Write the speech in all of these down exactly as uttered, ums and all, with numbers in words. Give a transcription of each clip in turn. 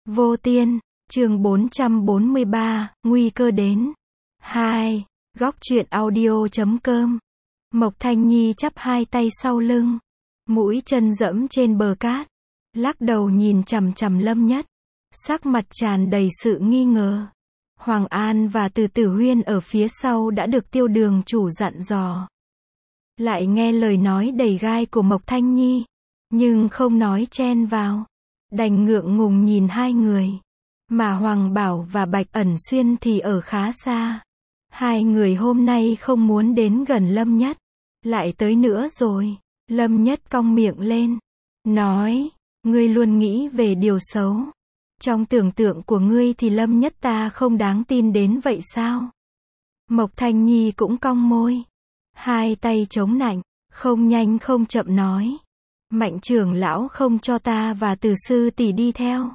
Vô Tiên, chương bốn trăm bốn mươi ba, nguy cơ đến. hai. Góc truyện audio chấm com. Mộc Thanh Nhi chắp hai tay sau lưng, mũi chân dẫm trên bờ cát, lắc đầu nhìn chằm chằm Lâm Nhất, sắc mặt tràn đầy sự nghi ngờ. Hoàng An và Từ Tử Huyên ở phía sau đã được Tiêu Đường chủ dặn dò, lại nghe lời nói đầy gai của Mộc Thanh Nhi, nhưng không nói chen vào, đành ngượng ngùng nhìn hai người. Mà Hoàng Bảo và Bạch Ẩn Xuyên thì ở khá xa. Hai người hôm nay không muốn đến gần Lâm Nhất. Lại tới nữa rồi. Lâm Nhất cong miệng lên, nói, ngươi luôn nghĩ về điều xấu. Trong tưởng tượng của ngươi thì Lâm Nhất ta không đáng tin đến vậy sao? Mộc Thanh Nhi cũng cong môi, hai tay chống nạnh, không nhanh không chậm nói, Mạnh trưởng lão không cho ta và Từ sư tỷ đi theo.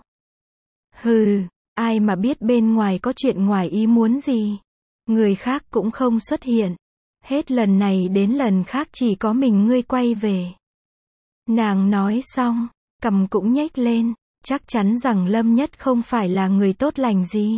Hừ, ai mà biết bên ngoài có chuyện ngoài ý muốn gì. Người khác cũng không xuất hiện. Hết lần này đến lần khác chỉ có mình ngươi quay về. Nàng nói xong, cằm cũng nhếch lên, chắc chắn rằng Lâm Nhất không phải là người tốt lành gì.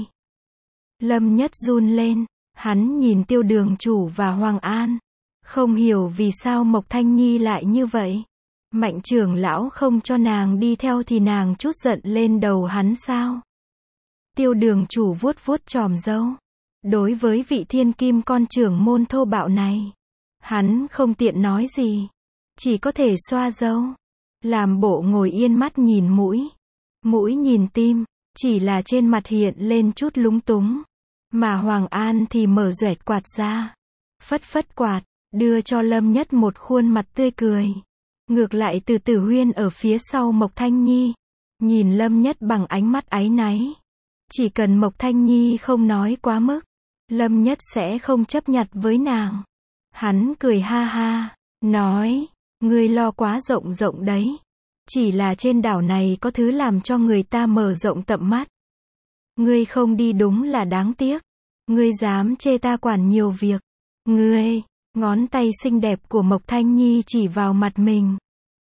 Lâm Nhất run lên, hắn nhìn Tiêu Đường chủ và Hoàng An, không hiểu vì sao Mộc Thanh Nhi lại như vậy. Mạnh trưởng lão không cho nàng đi theo thì nàng trút giận lên đầu hắn sao? Tiêu Đường chủ vuốt vuốt chòm râu. Đối với vị thiên kim con trưởng môn thô bạo này, hắn không tiện nói gì, chỉ có thể xoa râu, làm bộ ngồi yên mắt nhìn mũi, mũi nhìn tim, chỉ là trên mặt hiện lên chút lúng túng. Mà Hoàng An thì mở duẹt quạt ra, phất phất quạt, đưa cho Lâm Nhất một khuôn mặt tươi cười. Ngược lại Từ Tử Huyên ở phía sau Mộc Thanh Nhi, nhìn Lâm Nhất bằng ánh mắt áy náy. Chỉ cần Mộc Thanh Nhi không nói quá mức, Lâm Nhất sẽ không chấp nhặt với nàng. Hắn cười ha ha, nói, ngươi lo quá rộng rộng đấy. Chỉ là trên đảo này có thứ làm cho người ta mở rộng tầm mắt. Ngươi không đi đúng là đáng tiếc. Ngươi dám chê ta quản nhiều việc. Ngươi, ngón tay xinh đẹp của Mộc Thanh Nhi chỉ vào mặt mình.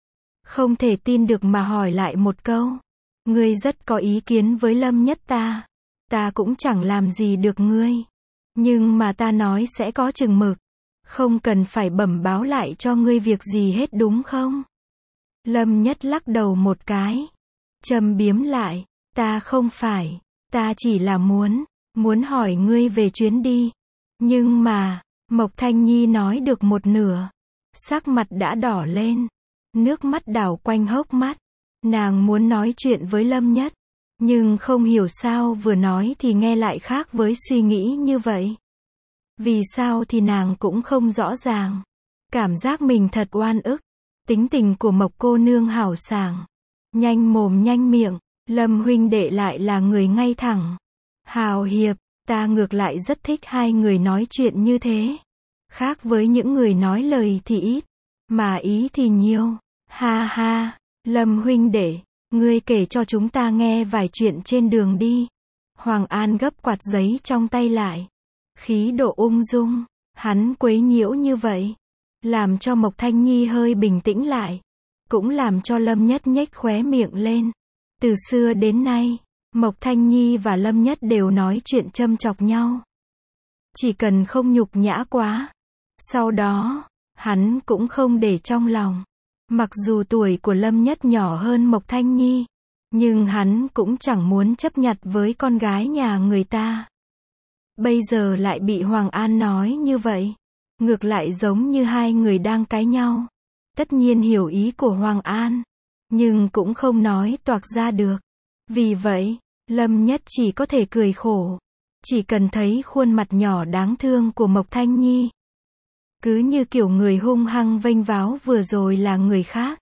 Không thể tin được mà hỏi lại một câu. Ngươi rất có ý kiến với Lâm Nhất ta. Ta cũng chẳng làm gì được ngươi. Nhưng mà ta nói sẽ có chừng mực. Không cần phải bẩm báo lại cho ngươi việc gì hết đúng không? Lâm Nhất lắc đầu một cái. Châm biếm lại. Ta không phải. Ta chỉ là muốn. Muốn hỏi ngươi về chuyến đi. Nhưng mà, Mộc Thanh Nhi nói được một nửa. Sắc mặt đã đỏ lên. Nước mắt đảo quanh hốc mắt. Nàng muốn nói chuyện với Lâm Nhất. Nhưng không hiểu sao vừa nói thì nghe lại khác với suy nghĩ như vậy. Vì sao thì nàng cũng không rõ ràng. Cảm giác mình thật oan ức. Tính tình của Mộc cô nương hào sảng. Nhanh mồm nhanh miệng. Lâm huynh đệ lại là người ngay thẳng. Hào hiệp, ta ngược lại rất thích hai người nói chuyện như thế. Khác với những người nói lời thì ít, mà ý thì nhiều. Ha ha, Lâm huynh đệ, ngươi kể cho chúng ta nghe vài chuyện trên đường đi. Hoàng An gấp quạt giấy trong tay lại. Khí độ ung dung, hắn quấy nhiễu như vậy. Làm cho Mộc Thanh Nhi hơi bình tĩnh lại. Cũng làm cho Lâm Nhất nhếch khóe miệng lên. Từ xưa đến nay, Mộc Thanh Nhi và Lâm Nhất đều nói chuyện châm chọc nhau. Chỉ cần không nhục nhã quá. Sau đó, hắn cũng không để trong lòng. Mặc dù tuổi của Lâm Nhất nhỏ hơn Mộc Thanh Nhi, nhưng hắn cũng chẳng muốn chấp nhặt với con gái nhà người ta. Bây giờ lại bị Hoàng An nói như vậy. Ngược lại giống như hai người đang cãi nhau. Tất nhiên hiểu ý của Hoàng An, nhưng cũng không nói toạc ra được. Vì vậy, Lâm Nhất chỉ có thể cười khổ. Chỉ cần thấy khuôn mặt nhỏ đáng thương của Mộc Thanh Nhi. Cứ như kiểu người hung hăng vênh váo vừa rồi là người khác.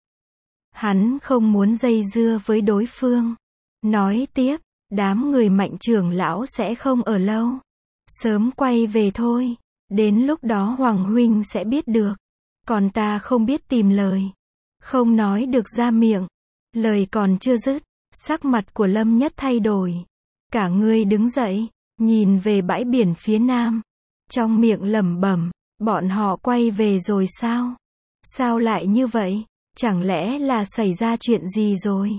Hắn không muốn dây dưa với đối phương. Nói tiếp, đám người Mạnh trưởng lão sẽ không ở lâu. Sớm quay về thôi. Đến lúc đó Hoàng huynh sẽ biết được. Còn ta không biết tìm lời. Không nói được ra miệng. Lời còn chưa dứt. Sắc mặt của Lâm Nhất thay đổi. Cả người đứng dậy, nhìn về bãi biển phía nam. Trong miệng lẩm bẩm, bọn họ quay về rồi sao? Sao lại như vậy? Chẳng lẽ là xảy ra chuyện gì rồi?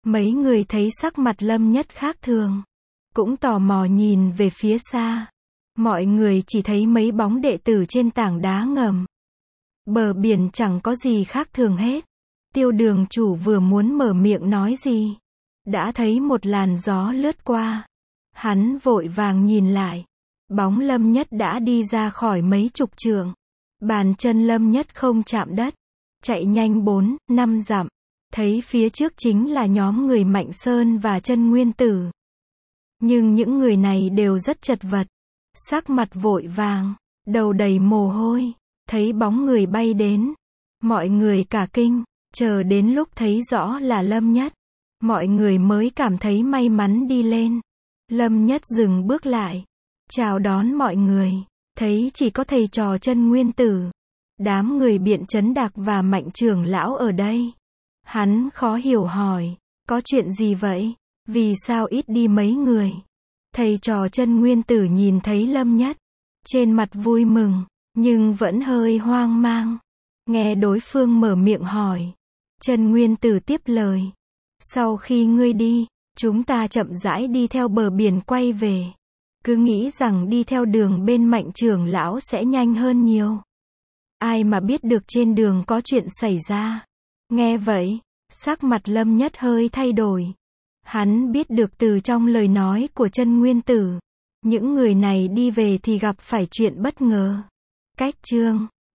Mấy người thấy sắc mặt Lâm Nhất khác thường, cũng tò mò nhìn về phía xa. Mọi người chỉ thấy mấy bóng đệ tử trên tảng đá ngầm. Bờ biển chẳng có gì khác thường hết. Tiêu đường chủ vừa muốn mở miệng nói gì, đã thấy một làn gió lướt qua. Hắn vội vàng nhìn lại. Bóng Lâm Nhất đã đi ra khỏi mấy chục trượng. Bàn chân Lâm Nhất không chạm đất. Chạy nhanh bốn, năm dặm. Thấy phía trước chính là nhóm người Mạnh Sơn và Chân Nguyên Tử. Nhưng những người này đều rất chật vật. Sắc mặt vội vàng, đầu đầy mồ hôi. Thấy bóng người bay đến. Mọi người cả kinh. Chờ đến lúc thấy rõ là Lâm Nhất, mọi người mới cảm thấy may mắn đi lên. Lâm Nhất dừng bước lại, chào đón mọi người. Thấy chỉ có thầy trò Chân Nguyên Tử, đám người Biện Chấn Đạc và Mạnh trưởng lão ở đây. Hắn khó hiểu hỏi, có chuyện gì vậy? Vì sao ít đi mấy người? Thầy trò Chân Nguyên Tử nhìn thấy Lâm Nhất, trên mặt vui mừng, nhưng vẫn hơi hoang mang. Nghe đối phương mở miệng hỏi, Chân Nguyên Tử tiếp lời. Sau khi ngươi đi, chúng ta chậm rãi đi theo bờ biển quay về. Cứ nghĩ rằng đi theo đường bên Mạnh trưởng lão sẽ nhanh hơn nhiều. Ai mà biết được trên đường có chuyện xảy ra. Nghe vậy, sắc mặt Lâm Nhất hơi thay đổi. Hắn biết được từ trong lời nói của Chân Nguyên Tử, những người này đi về thì gặp phải chuyện bất ngờ. Cách chương